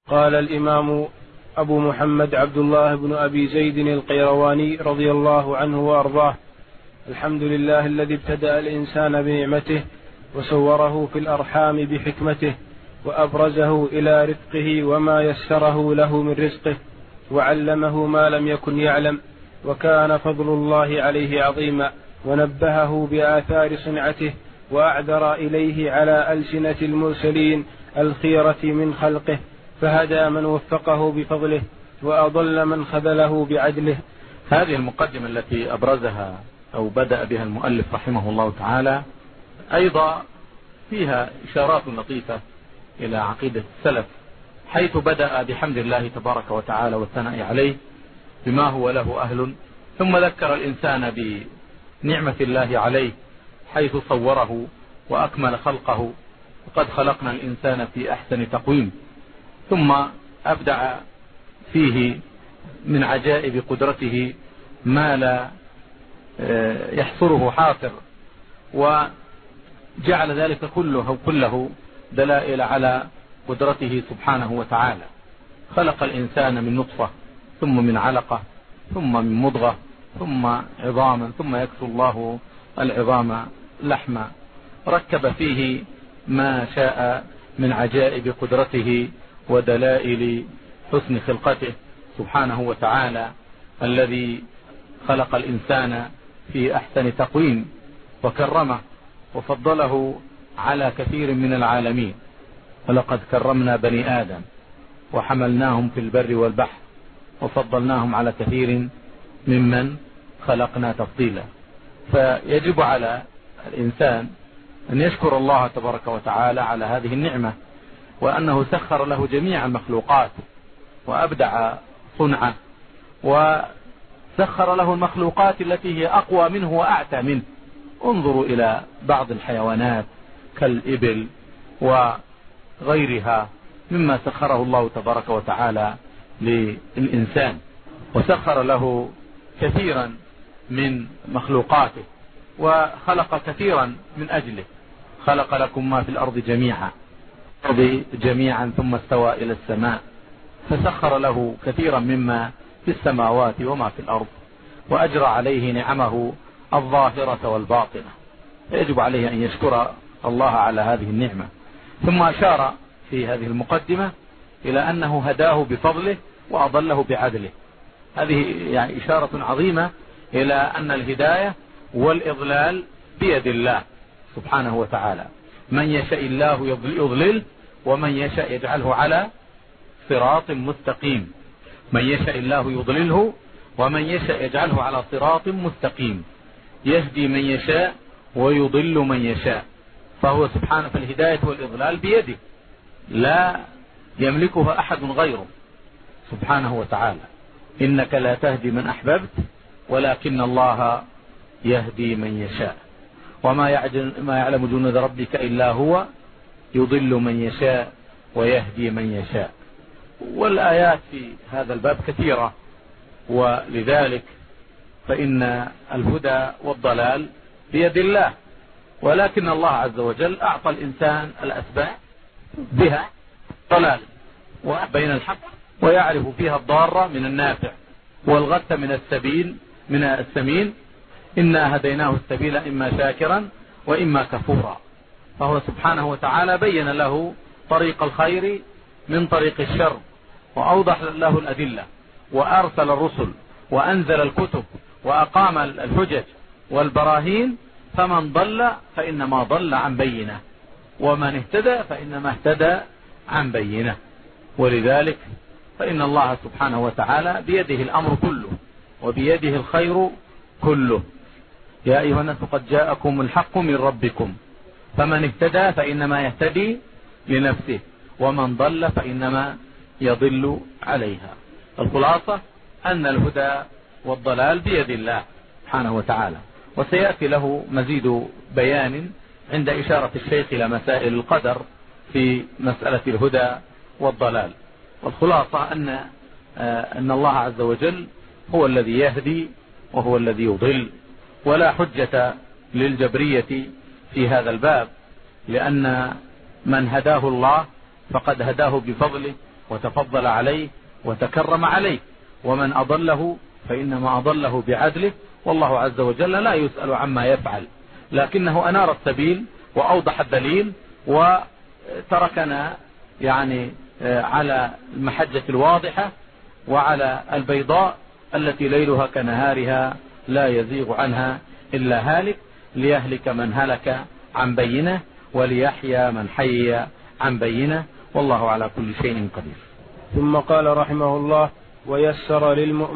قال الإمام أبو محمد عبد الله بن أبي زيد القيرواني رضي الله عنه وأرضاه: الحمد لله الذي ابتدأ الإنسان بنعمته وصوره في الأرحام بحكمته وأبرزه إلى رفقه وما يسره له من رزقه وعلمه ما لم يكن يعلم، وكان فضل الله عليه عظيما، ونبهه بآثار صنعته وأعذر إليه على ألسنة المرسلين الخيرة من خلقه، فهدى من وفقه بفضله وأضل من خذله بعدله. هذه المقدمة التي أبرزها أو بدأ بها المؤلف رحمه الله تعالى أيضا فيها إشارات لطيفة إلى عقيدة السلف، حيث بدأ بحمد الله تبارك وتعالى والثناء عليه بما هو له أهل، ثم ذكر الإنسان بنعمة الله عليه حيث صوره وأكمل خلقه، وقد خلقنا الإنسان في أحسن تقويم، ثم أبدع فيه من عجائب قدرته ما لا يحصره حاصر، وجعل ذلك كله دلائل على قدرته سبحانه وتعالى. خلق الإنسان من نطفة، ثم من علقة، ثم من مضغة، ثم عظاما، ثم يكسو الله العظام لحما، ركب فيه ما شاء من عجائب قدرته ودلائل حسن خلقته سبحانه وتعالى، الذي خلق الإنسان في أحسن تقويم وكرمه وفضله على كثير من العالمين. ولقد كرمنا بني آدم وحملناهم في البر والبحر وفضلناهم على كثير ممن خلقنا تفضيلا. فيجب على الإنسان أن يشكر الله تبارك وتعالى على هذه النعمة، وأنه سخر له جميع المخلوقات وأبدع صنعه، وسخر له المخلوقات التي هي أقوى منه وأعتى منه. انظروا إلى بعض الحيوانات كالإبل وغيرها مما سخره الله تبارك وتعالى للإنسان، وسخر له كثيرا من مخلوقاته وخلق كثيرا من أجله. خلق لكم ما في الأرض جميعا ثم استوى إلى السماء، فسخر له كثيرا مما في السماوات وما في الأرض، وأجرى عليه نعمه الظاهرة والباطنة، فيجب عليه أن يشكر الله على هذه النعمة. ثم أشار في هذه المقدمة إلى أنه هداه بفضله وأضله بعدله. هذه يعني إشارة عظيمة إلى أن الهداية والإضلال بيد الله سبحانه وتعالى. من يشاء الله يضلل، ومن يشاء يجعله على صراط مستقيم. من يشاء الله يضلله، ومن يشاء يجعله على صراط مستقيم. يهدي من يشاء ويضل من يشاء، فهو سبحانه في الهداية والإضلال بيده، لا يملكها أحد غيره سبحانه وتعالى. إنك لا تهدي من أحببت ولكن الله يهدي من يشاء، وما يعلم جنود ربك إلا هو، يضل من يشاء ويهدي من يشاء. والآيات في هذا الباب كثيرة، ولذلك فإن الهدى والضلال بيد الله، ولكن الله عز وجل أعطى الإنسان الأسباب بها ضلال وبين الحق، ويعرف فيها الضارة من النافع والغث من السمين. إنا هديناه السبيل إما شاكرا وإما كفورا. فهو سبحانه وتعالى بين له طريق الخير من طريق الشر، وأوضح له الأدلة، وأرسل الرسل، وأنزل الكتب، وأقام الحجج والبراهين. فمن ضل فإنما ضل عن بينه، ومن اهتدى فإنما اهتدى عن بينه. ولذلك فإن الله سبحانه وتعالى بيده الأمر كله، وبيده الخير كله. يا أيها الناس قد جاءكم الحق من ربكم، فمن اهتدى فإنما يهتدي لنفسه، ومن ضل فإنما يضل عليها. الخلاصة أن الهدى والضلال بيد الله سبحانه وتعالى، وسيأتي له مزيد بيان عند إشارة الشيخ إلى مسائل القدر في مسألة الهدى والضلال. والخلاصة أن الله عز وجل هو الذي يهدي وهو الذي يضل، ولا حجة للجبرية في هذا الباب، لأن من هداه الله فقد هداه بفضله وتفضل عليه وتكرم عليه، ومن أضله فإنما أضله بعدله، والله عز وجل لا يسأل عما يفعل، لكنه أنار السبيل وأوضح الدليل وتركنا يعني على المحجة الواضحة وعلى البيضاء التي ليلها كنهارها لا يزيغ عنها إلا هالك، ليهلك من هلك عن بينه وليحيى من حي عن بينه، والله على كل شيء قدير. ثم قال رحمه الله: ويسر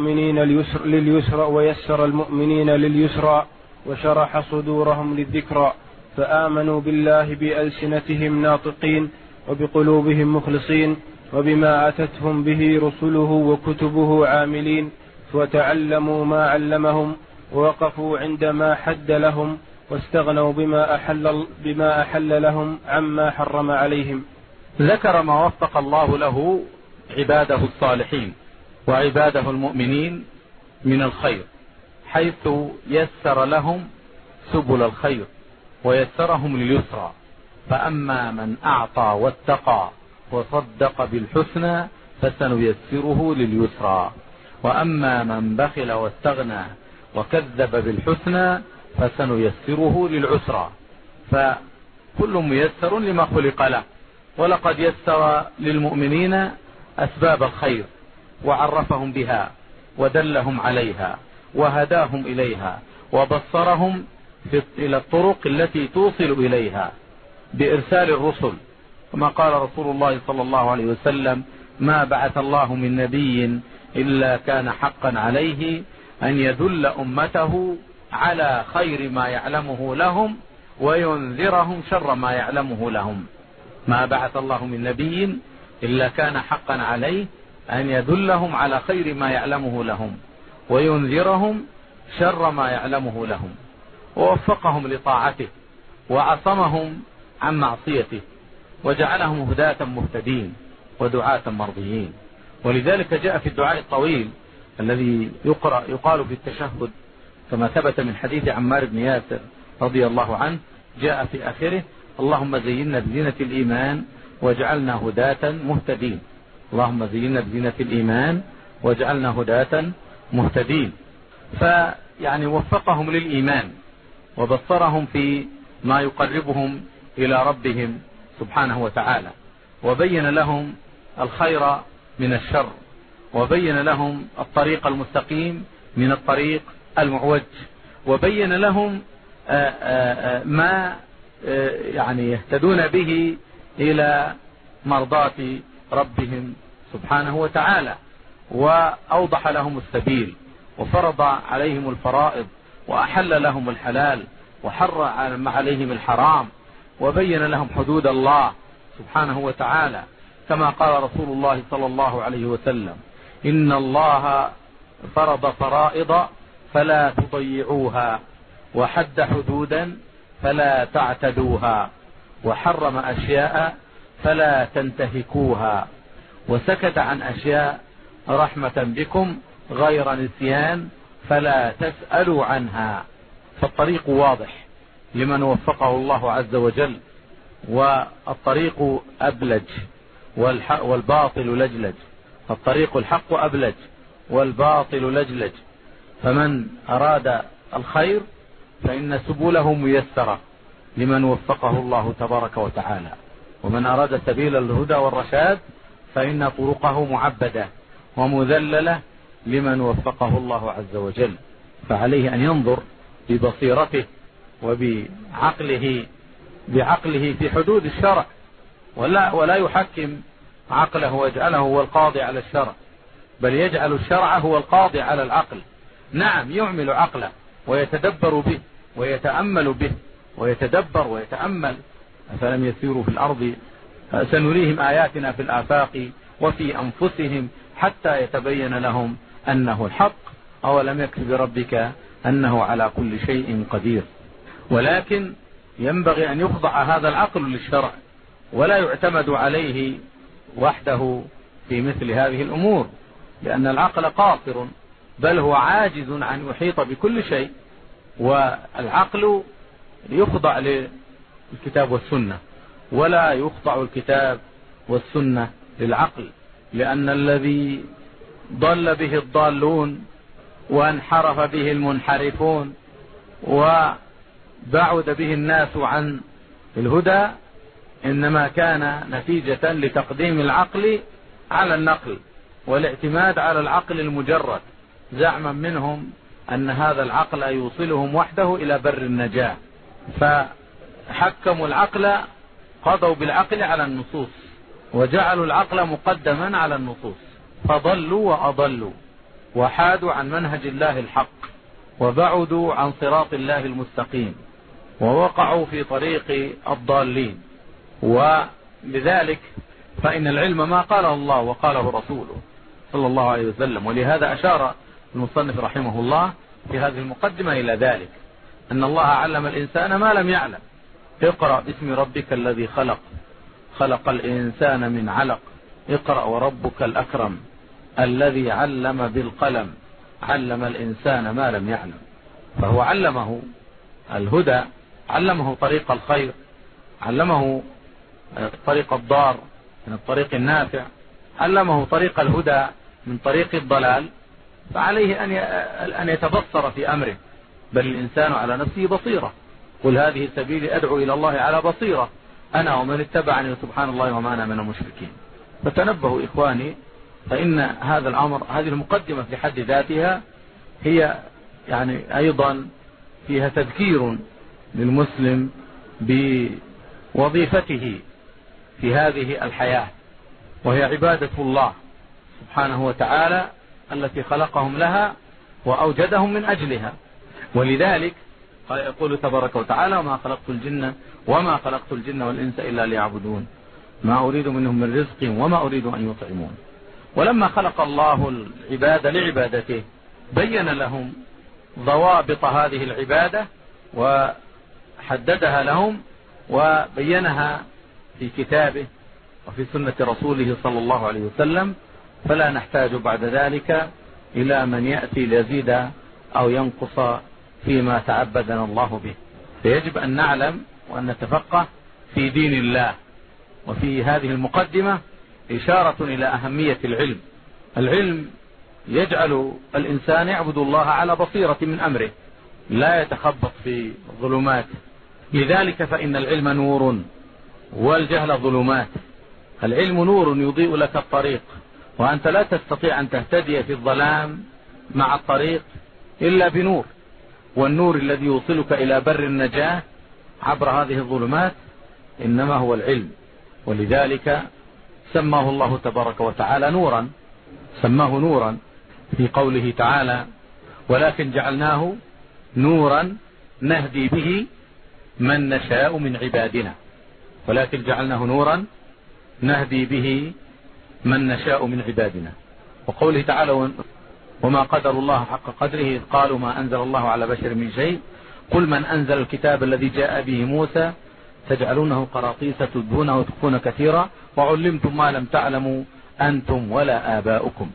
المؤمنين لليسرى وشرح صدورهم للذكرى، فآمنوا بالله بألسنتهم ناطقين وبقلوبهم مخلصين، وبما أتتهم به رسله وكتبه عاملين، وتعلموا ما علمهم ووقفوا عندما حد لهم، واستغنوا بما أحل لهم عما حرم عليهم. ذكر ما وفق الله له عباده الصالحين وعباده المؤمنين من الخير، حيث يسر لهم سبل الخير ويسرهم لليسرى. فأما من أعطى واتقى وصدق بالحسنى فسنيسره لليسرى، وأما من بخل واستغنى وكذب بالحسنى فسنيسره للعسرى. فكل ميسر لما خلق له، ولقد يسر للمؤمنين أسباب الخير وعرفهم بها ودلهم عليها وهداهم إليها وبصرهم إلى الطرق التي توصل إليها بإرسال الرسل، كما قال رسول الله صلى الله عليه وسلم: ما بعث الله من نبي إلا كان حقا عليه أن يدل أمته على خير ما يعلمه لهم وينذرهم شر ما يعلمه لهم. ما بعث الله من نبي إلا كان حقا عليه أن يدلهم على خير ما يعلمه لهم وينذرهم شر ما يعلمه لهم، ووفقهم لطاعته وعصمهم عن معصيته وجعلهم هداة مهتدين ودعاة مرضيين. ولذلك جاء في الدعاء الطويل الذي يقال في التشهد كما ثبت من حديث عمار بن ياسر رضي الله عنه، جاء في آخره: اللهم زينا بزينة الإيمان واجعلنا هداة مهتدين. اللهم زينا بزينة الإيمان واجعلنا هداة مهتدين. فيعني وفقهم للإيمان وبصرهم في ما يقربهم إلى ربهم سبحانه وتعالى، وبين لهم الخير من الشر، وبين لهم الطريق المستقيم من الطريق المعوج، وبين لهم ما يعني يهتدون به إلى مرضاة ربهم سبحانه وتعالى، وأوضح لهم السبيل وفرض عليهم الفرائض وأحل لهم الحلال وحرم عليهم الحرام، وبين لهم حدود الله سبحانه وتعالى، كما قال رسول الله صلى الله عليه وسلم: إن الله فرض فرائض فلا تضيعوها، وحد حدودا فلا تعتدوها، وحرم أشياء فلا تنتهكوها، وسكت عن أشياء رحمة بكم غير نسيان فلا تسألوا عنها. فالطريق واضح لمن وفقه الله عز وجل، والطريق أبلج والباطل لجلج. الطريق الحق أبلج والباطل لجلج، فمن أراد الخير فإن سبله ميسرة لمن وفقه الله تبارك وتعالى، ومن أراد سبيل الهدى والرشاد فإن طرقه معبدة ومذللة لمن وفقه الله عز وجل. فعليه أن ينظر ببصيرته بعقله في حدود الشرع، ولا يحكم عقله ويجعله هو القاضي على الشرع، بل يجعل الشرع هو القاضي على العقل. نعم، يعمل عقله ويتدبر به ويتأمل به ويتدبر ويتأمل. أفلم يسيروا في الأرض سنريهم آياتنا في الآفاق وفي أنفسهم حتى يتبين لهم أنه الحق، أولم يكف بربك أنه على كل شيء قدير. ولكن ينبغي أن يخضع هذا العقل للشرع، ولا يعتمد عليه وحده في مثل هذه الأمور، لأن العقل قاصر، بل هو عاجز عن يحيط بكل شيء. والعقل يخضع للكتاب والسنة، ولا يخضع الكتاب والسنة للعقل، لأن الذي ضل به الضالون وانحرف به المنحرفون وبعد به الناس عن الهدى إنما كان نتيجة لتقديم العقل على النقل والاعتماد على العقل المجرد، زعما منهم أن هذا العقل يوصلهم وحده إلى بر النجاة، فحكموا العقل، قضوا بالعقل على النصوص وجعلوا العقل مقدما على النصوص، فضلوا وأضلوا وحادوا عن منهج الله الحق وبعدوا عن صراط الله المستقيم ووقعوا في طريق الضالين. ولذلك فإن العلم ما قاله الله وقاله رسوله صلى الله عليه وسلم، ولهذا أشار المصنف رحمه الله في هذه المقدمة إلى ذلك، أن الله علم الإنسان ما لم يعلم. اقرأ باسم ربك الذي خلق، خلق الإنسان من علق، اقرأ وربك الأكرم الذي علم بالقلم، علم الإنسان ما لم يعلم. فهو علمه الهدى، علمه طريق الخير، علمه طريق الضار من الطريق النافع، علمه طريق الهدى من طريق الضلال، فعليه أن يتبصر في أمره. بل الإنسان على نفسه بصيرة، قل هذه سبيلي أدعو إلى الله على بصيرة أنا ومن اتبعني سبحان الله وما أنا من المشركين. فتنبهوا إخواني، فإن هذا الأمر، هذه المقدمة في حد ذاتها هي يعني أيضا فيها تذكير للمسلم بوظيفته في هذه الحياة، وهي عبادة الله سبحانه وتعالى التي خلقهم لها وأوجدهم من أجلها. ولذلك يقول تبارك وتعالى وما خلقت الجن والإنس إلا ليعبدون ما أريد منهم من رزق وما أريد أن يطعمون. ولما خلق الله العباد لعبادته بين لهم ضوابط هذه العبادة وحددها لهم وبينها في كتابه وفي سنة رسوله صلى الله عليه وسلم، فلا نحتاج بعد ذلك إلى من يأتي ليزيد أو ينقص فيما تعبدنا الله به. فيجب أن نعلم وأن نتفقه في دين الله. وفي هذه المقدمة إشارة إلى أهمية العلم. العلم يجعل الإنسان يعبد الله على بصيرة من أمره، لا يتخبط في الظلمات. لذلك فإن العلم نور والجهل ظلمات. العلم نور يضيء لك الطريق، وأنت لا تستطيع أن تهتدي في الظلام مع الطريق إلا بنور، والنور الذي يوصلك إلى بر النجاة عبر هذه الظلمات إنما هو العلم. ولذلك سماه الله تبارك وتعالى نورا، سماه نورا في قوله تعالى ولكن جعلناه نورا نهدي به من نشاء من عبادنا. ولكن جعلناه نورا نهدي به من نشاء من عبادنا. وقوله تعالى وما قدر الله حق قدره قالوا ما أنزل الله على بشر من شيء قل من أنزل الكتاب الذي جاء به موسى تجعلونه قراطيس تبدونه وتخفون كثيرا وعلمتم ما لم تعلموا أنتم ولا آباؤكم.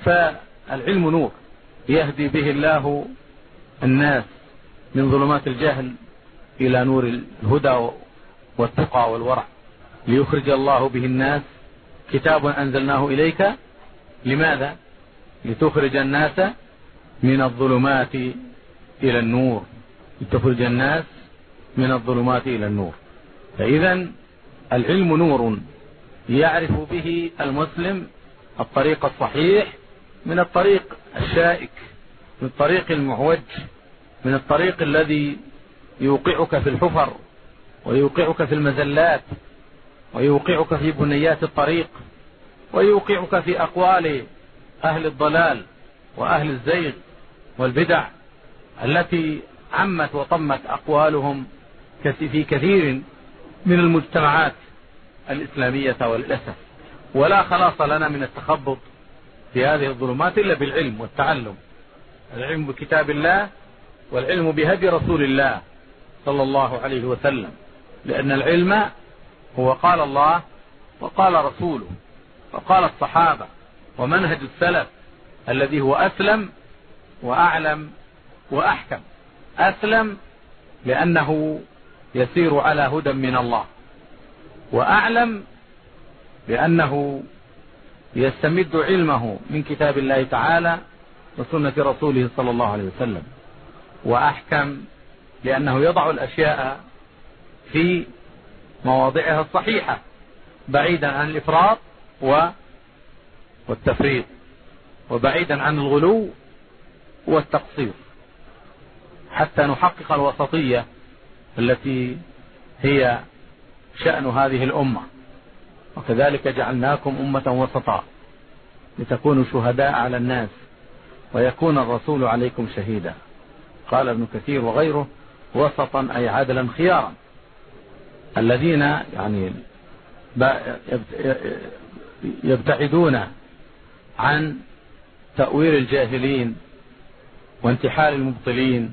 فالعلم نور يهدي به الله الناس من ظلمات الجهل إلى نور الهدى والتقى والورع، ليخرج الله به الناس. كتاب أنزلناه إليك لماذا؟ لتخرج الناس من الظلمات إلى النور، لتخرج الناس من الظلمات إلى النور. فإذا العلم نور يعرف به المسلم الطريق الصحيح من الطريق الشائك، من الطريق المعوج، من الطريق الذي يوقعك في الحفر ويوقعك في المزلات ويوقعك في بنيات الطريق ويوقعك في أقوال أهل الضلال وأهل الزيغ والبدع التي عمت وطمت أقوالهم في كثير من المجتمعات الإسلامية والأسف. ولا خلاص لنا من التخبط في هذه الظلمات إلا بالعلم والتعلم، العلم بكتاب الله والعلم بهدي رسول الله صلى الله عليه وسلم، لأن العلم هو قال الله وقال رسوله وقال الصحابة ومنهج السلف الذي هو أسلم وأعلم وأحكم. أسلم لأنه يسير على هدى من الله، وأعلم لأنه يستمد علمه من كتاب الله تعالى وسنة رسوله صلى الله عليه وسلم، وأحكم لأنه يضع الأشياء في مواضعها الصحيحة بعيدا عن الإفراط والتفريط، وبعيدا عن الغلو والتقصير، حتى نحقق الوسطية التي هي شأن هذه الأمة. وكذلك جعلناكم أمة وسطا لتكونوا شهداء على الناس ويكون الرسول عليكم شهيدا. قال ابن كثير وغيره: وسطا أي عدلا خيارا، الذين يعني يبتعدون عن تأويل الجاهلين وانتحال المبطلين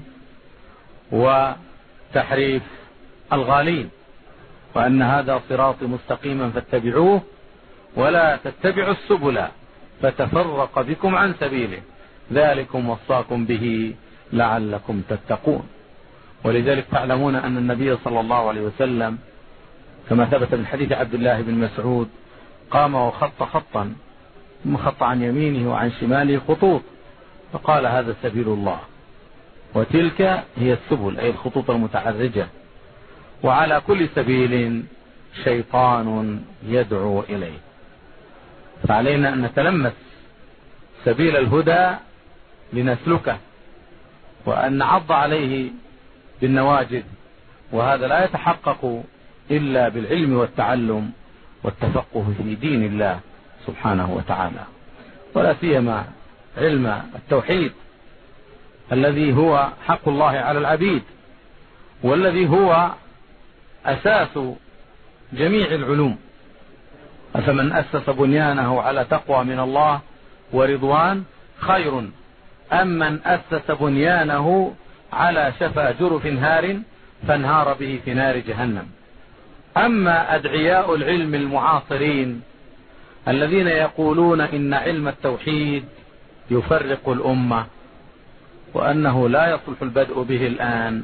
وتحريف الغالين، وأن هذا صراطي مستقيما فاتبعوه ولا تتبعوا السبل فتفرق بكم عن سبيله ذلكم وصاكم به لعلكم تتقون. ولذلك تعلمون أن النبي صلى الله عليه وسلم كما ثبت من حديث عبد الله بن مسعود قام وخط خطا ثم خط عن يمينه وعن شماله خطوط فقال: هذا سبيل الله، وتلك هي السبل أي الخطوط المتعرجة، وعلى كل سبيل شيطان يدعو إليه. فعلينا أن نتلمس سبيل الهدى لنسلكه، وأن نعض عليه بالنواجذ، وهذا لا يتحقق إلا بالعلم والتعلم والتفقه في دين الله سبحانه وتعالى، ولا سيما علم التوحيد الذي هو حق الله على العبيد، والذي هو أساس جميع العلوم. أفمن أسس بنيانه على تقوى من الله ورضوان خير أم من أسس بنيانه على شفا جرف هار فانهار به في نار جهنم. أما أدعياء العلم المعاصرين الذين يقولون إن علم التوحيد يفرق الأمة وأنه لا يصلح البدء به الآن،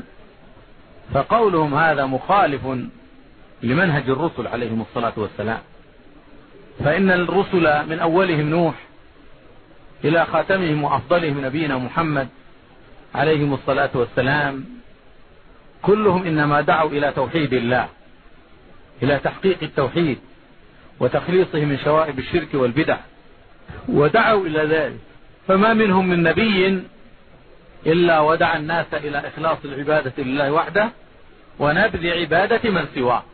فقولهم هذا مخالف لمنهج الرسل عليهم الصلاة والسلام. فإن الرسل من أولهم نوح إلى خاتمهم وأفضلهم نبينا محمد عليهم الصلاة والسلام كلهم إنما دعوا إلى توحيد الله، إلى تحقيق التوحيد وتخليصه من شوائب الشرك والبدع، ودعوا إلى ذلك. فما منهم من نبي إلا ودعا الناس إلى إخلاص العبادة لله وحده ونبذ عبادة من سواه.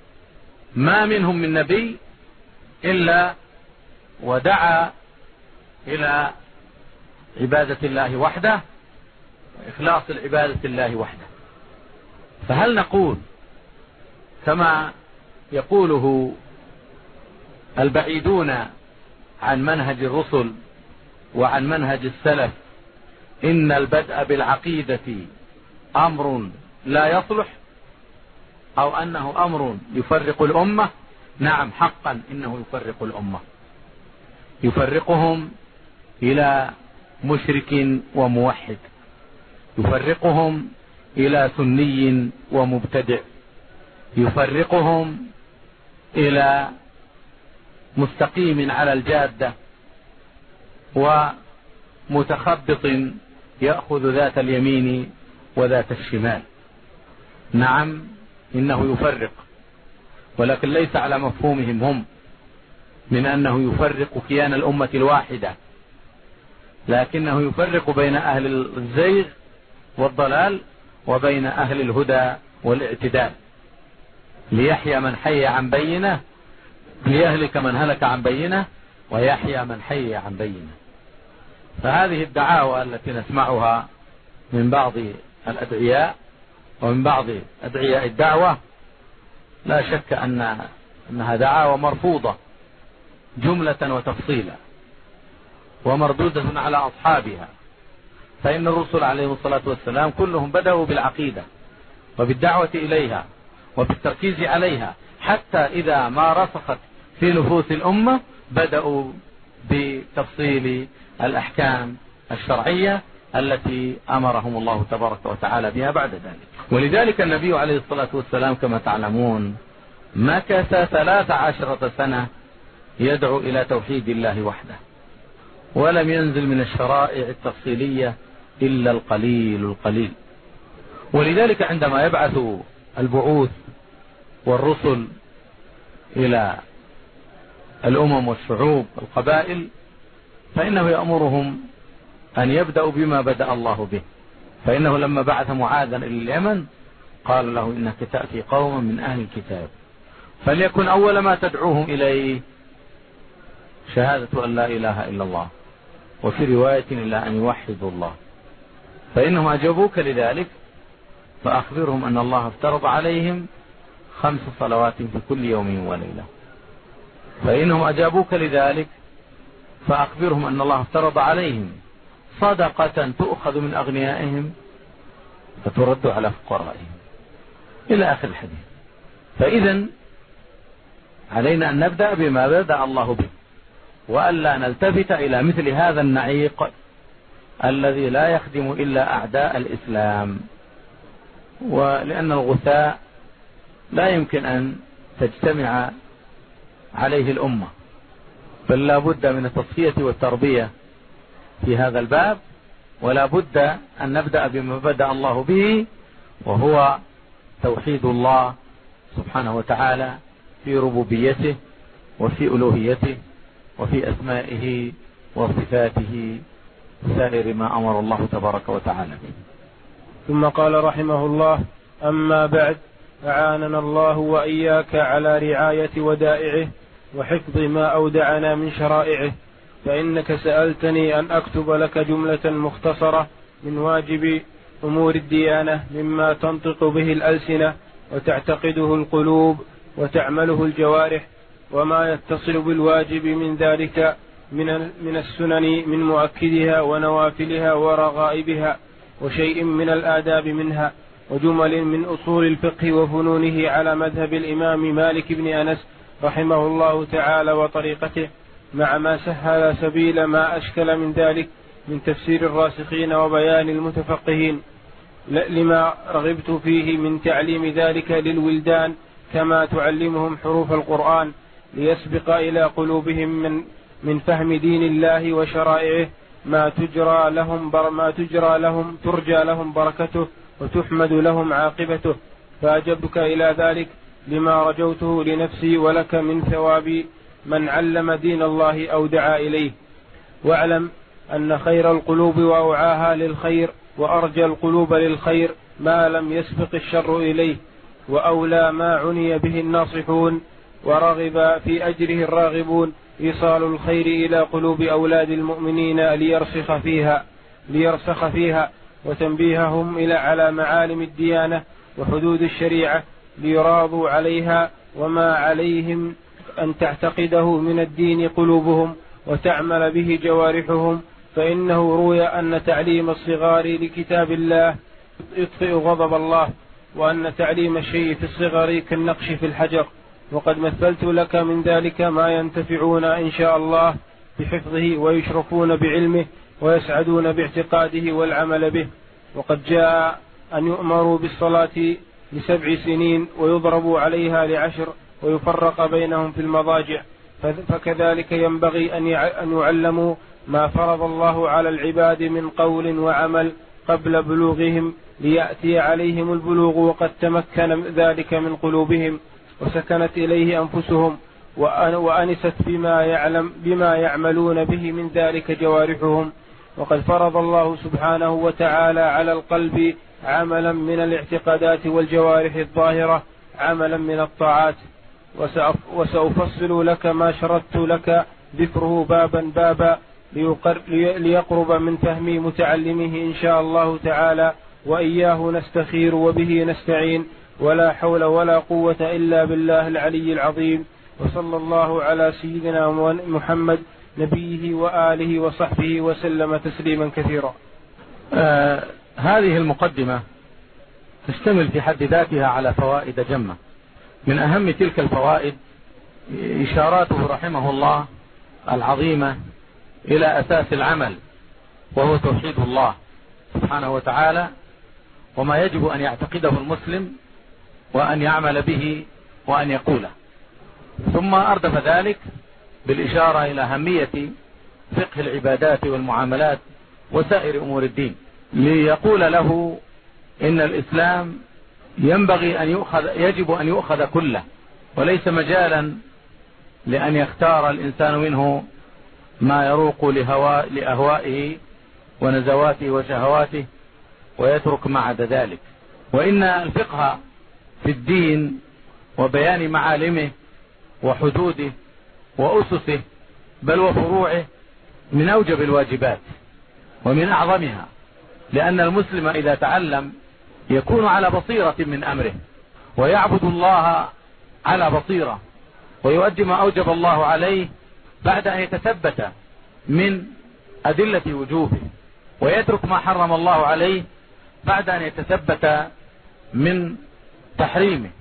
ما منهم من نبي إلا ودعا إلى عبادة الله وحده وإخلاص العبادة لله وحده. فهل نقول كما يقوله البعيدون عن منهج الرسل وعن منهج السلف إن البدء بالعقيدة أمر لا يصلح، أو أنه أمر يفرق الأمة؟ نعم، حقا إنه يفرق الأمة، يفرقهم إلى مشرك وموحد، يفرقهم إلى سني ومبتدع، يفرقهم إلى مستقيم على الجادة ومتخبط يأخذ ذات اليمين وذات الشمال. نعم إنه يفرق، ولكن ليس على مفهومهم هم من أنه يفرق كيان الأمة الواحدة، لكنه يفرق بين أهل الزيغ والضلال وبين أهل الهدى والاعتدال، ليحيى من حي عن بينه، ليهلك من هلك عن بينه، ويحيى من حي عن بينه. فهذه الدعاوى التي نسمعها من بعض الأدعياء ومن بعض أدعياء الدعوة لا شك أنها دعاوى مرفوضة جملة وتفصيلا ومردودة على أصحابها. فإن الرسل عليهم الصلاة والسلام كلهم بدأوا بالعقيدة وبالدعوة إليها وبالتركيز عليها، حتى إذا ما رسخت في نفوس الأمة بدأوا بتفصيل الأحكام الشرعية التي أمرهم الله تبارك وتعالى بها بعد ذلك. ولذلك النبي عليه الصلاة والسلام كما تعلمون مكث 13 سنة يدعو إلى توحيد الله وحده، ولم ينزل من الشرائع التفصيلية إلا القليل القليل. ولذلك عندما يبعث البعوث والرسل إلى الأمم والشعوب والقبائل فإنه يأمرهم أن يبدأوا بما بدأ الله به. فإنه لما بعث معاذا إلى اليمن قال له إنك تأتي قوما من أهل الكتاب فليكن أول ما تدعوهم إليه شهادة أن لا إله إلا الله، وفي رواية إلا أن يوحدوا الله. فإنهم أجابوك لذلك فأخبرهم أن الله افترض عليهم 5 صلوات في كل يوم وليلة. فإنهم أجابوك لذلك فأخبرهم أن الله افترض عليهم صدقة تؤخذ من أغنيائهم فترد على فقرائهم إلى آخر الحديث. فإذا علينا أن نبدأ بما بدأ الله به، وألا نلتفت إلى مثل هذا النعيق الذي لا يخدم إلا أعداء الإسلام. ولأن الغثاء لا يمكن أن تجتمع عليه الأمة، بل لا بد من التصفية والتربية في هذا الباب، ولا بد أن نبدأ بما بدأ الله به، وهو توحيد الله سبحانه وتعالى في ربوبيته وفي ألوهيته وفي أسمائه وصفاته سائر ما أمر الله تبارك وتعالى به. ثم قال رحمه الله: أما بعد، أعاننا الله وإياك على رعاية ودائعه وحفظ ما أودعنا من شرائعه، فإنك سألتني أن أكتب لك جملة مختصرة من واجب أمور الديانة مما تنطق به الألسنة وتعتقده القلوب وتعمله الجوارح، وما يتصل بالواجب من ذلك من السنن من مؤكدها ونوافلها ورغائبها، وشيء من الآداب منها، وجمل من أصول الفقه وفنونه على مذهب الإمام مالك بن أنس رحمه الله تعالى وطريقته، مع ما سهل سبيل ما أشكل من ذلك من تفسير الراسخين وبيان المتفقهين، لما رغبت فيه من تعليم ذلك للولدان كما تعلمهم حروف القرآن، ليسبق إلى قلوبهم من فهم دين الله وشرائعه ما ترجى لهم بركته وتحمد لهم عاقبته. فأجبتك إلى ذلك لما رجوته لنفسي ولك من ثواب من علم دين الله أو دعا إليه. واعلم أن خير القلوب وأوعاها للخير وأرجى القلوب للخير ما لم يسبق الشر إليه، وأولى ما عني به الناصحون ورغب في أجره الراغبون إيصال الخير إلى قلوب أولاد المؤمنين ليرسخ فيها وتنبيههم على معالم الديانة وحدود الشريعة ليراضوا عليها، وما عليهم أن تعتقده من الدين قلوبهم وتعمل به جوارحهم. فإنه روي أن تعليم الصغار لكتاب الله يطفئ غضب الله، وأن تعليم الشيء في الصغر كالنقش في الحجر، وقد مثلت لك من ذلك ما ينتفعون إن شاء الله بحفظه ويشرفون بعلمه ويسعدون باعتقاده والعمل به. وقد جاء أن يؤمروا بالصلاة ل7 سنين ويضربوا عليها ل10 ويفرق بينهم في المضاجع، فكذلك ينبغي أن يعلموا ما فرض الله على العباد من قول وعمل قبل بلوغهم، ليأتي عليهم البلوغ وقد تمكن ذلك من قلوبهم وسكنت إليه أنفسهم وأنست بما يعملون به من ذلك جوارحهم. وقد فرض الله سبحانه وتعالى على القلب عملا من الاعتقادات والجوارح الظاهرة عملا من الطاعات، وسأفصل لك ما شردت لك ذكره بابا ليقرب من فهم متعلمه إن شاء الله تعالى، وإياه نستخير وبه نستعين، ولا حول ولا قوة إلا بالله العلي العظيم. وصلى الله على سيدنا محمد نبيه وآله وصحبه وسلم تسليما كثيرا. هذه المقدمة تشتمل في حد ذاتها على فوائد جمة. من أهم تلك الفوائد إشاراته رحمه الله العظيمة إلى أساس العمل، وهو توحيد الله سبحانه وتعالى، وما يجب أن يعتقده المسلم وأن يعمل به وأن يقوله. ثم أردف ذلك بالإشارة إلى أهمية فقه العبادات والمعاملات وسائر أمور الدين، ليقول له إن الإسلام يجب أن يؤخذ كله، وليس مجالا لأن يختار الإنسان منه ما يروق لأهوائه ونزواته وشهواته ويترك ما عدا ذلك. وإن الفقه في الدين وبيان معالمه وحدوده وأسسه بل وفروعه من أوجب الواجبات ومن أعظمها، لأن المسلم إذا تعلم يكون على بصيرة من أمره ويعبد الله على بصيرة ويؤدي ما أوجب الله عليه بعد أن يتثبت من أدلة وجوبه، ويترك ما حرم الله عليه بعد أن يتثبت من تحريمه.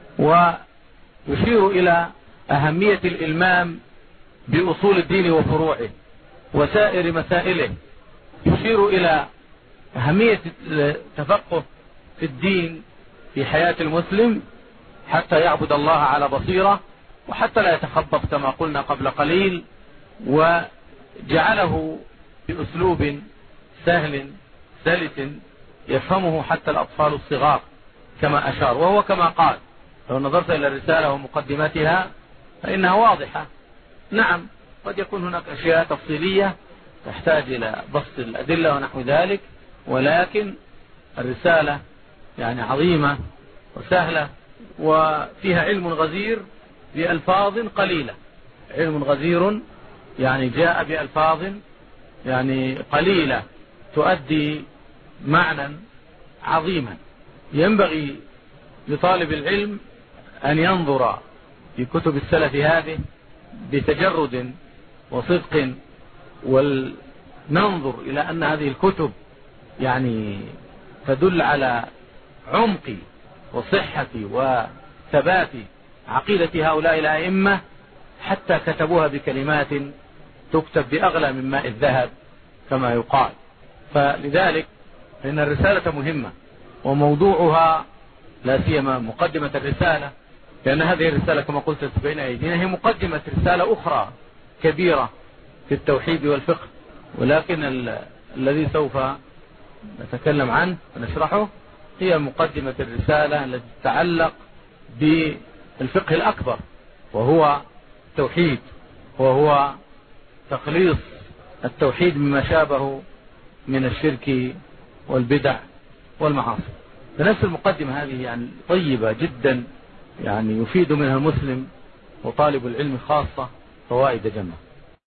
ويشير إلى أهمية الإلمام بأصول الدين وفروعه وسائر مسائله، يشير إلى أهمية التفقه في الدين في حياة المسلم حتى يعبد الله على بصيرة وحتى لا يتخبط كما قلنا قبل قليل، وجعله بأسلوب سهل سلس يفهمه حتى الأطفال الصغار كما أشار. وهو كما قال لو نظرت إلى الرسالة ومقدمتها فإنها واضحة. نعم قد يكون هناك أشياء تفصيلية تحتاج إلى بسط الأدلة ونحو ذلك، ولكن الرسالة يعني عظيمة وسهلة وفيها علم غزير بألفاظ قليلة، علم غزير يعني جاء بألفاظ يعني قليلة تؤدي معنى عظيما. ينبغي لطالب العلم أن ينظر في كتب السلف هذه بتجرد وصدق، وننظر إلى أن هذه الكتب يعني تدل على عمق وصحة وثبات عقيدة هؤلاء الأئمة، حتى كتبوها بكلمات تكتب بأغلى من ماء الذهب كما يقال. فلذلك فإن الرسالة مهمة، وموضوعها لا سيما مقدمة الرسالة، لأن هذه الرسالة كما قلت بين أيدينا هي مقدمة رسالة أخرى كبيرة في التوحيد والفقه، ولكن الذي سوف نتكلم عنه ونشرحه هي مقدمة الرسالة التي تتعلق بالفقه الأكبر، وهو التوحيد، وهو تخليص التوحيد مما شابه من الشرك والبدع والمعاصي. فنفس المقدمة هذه يعني طيبة جدا، يعني يفيد منها المسلم وطالب العلم خاصة فوائد جمة.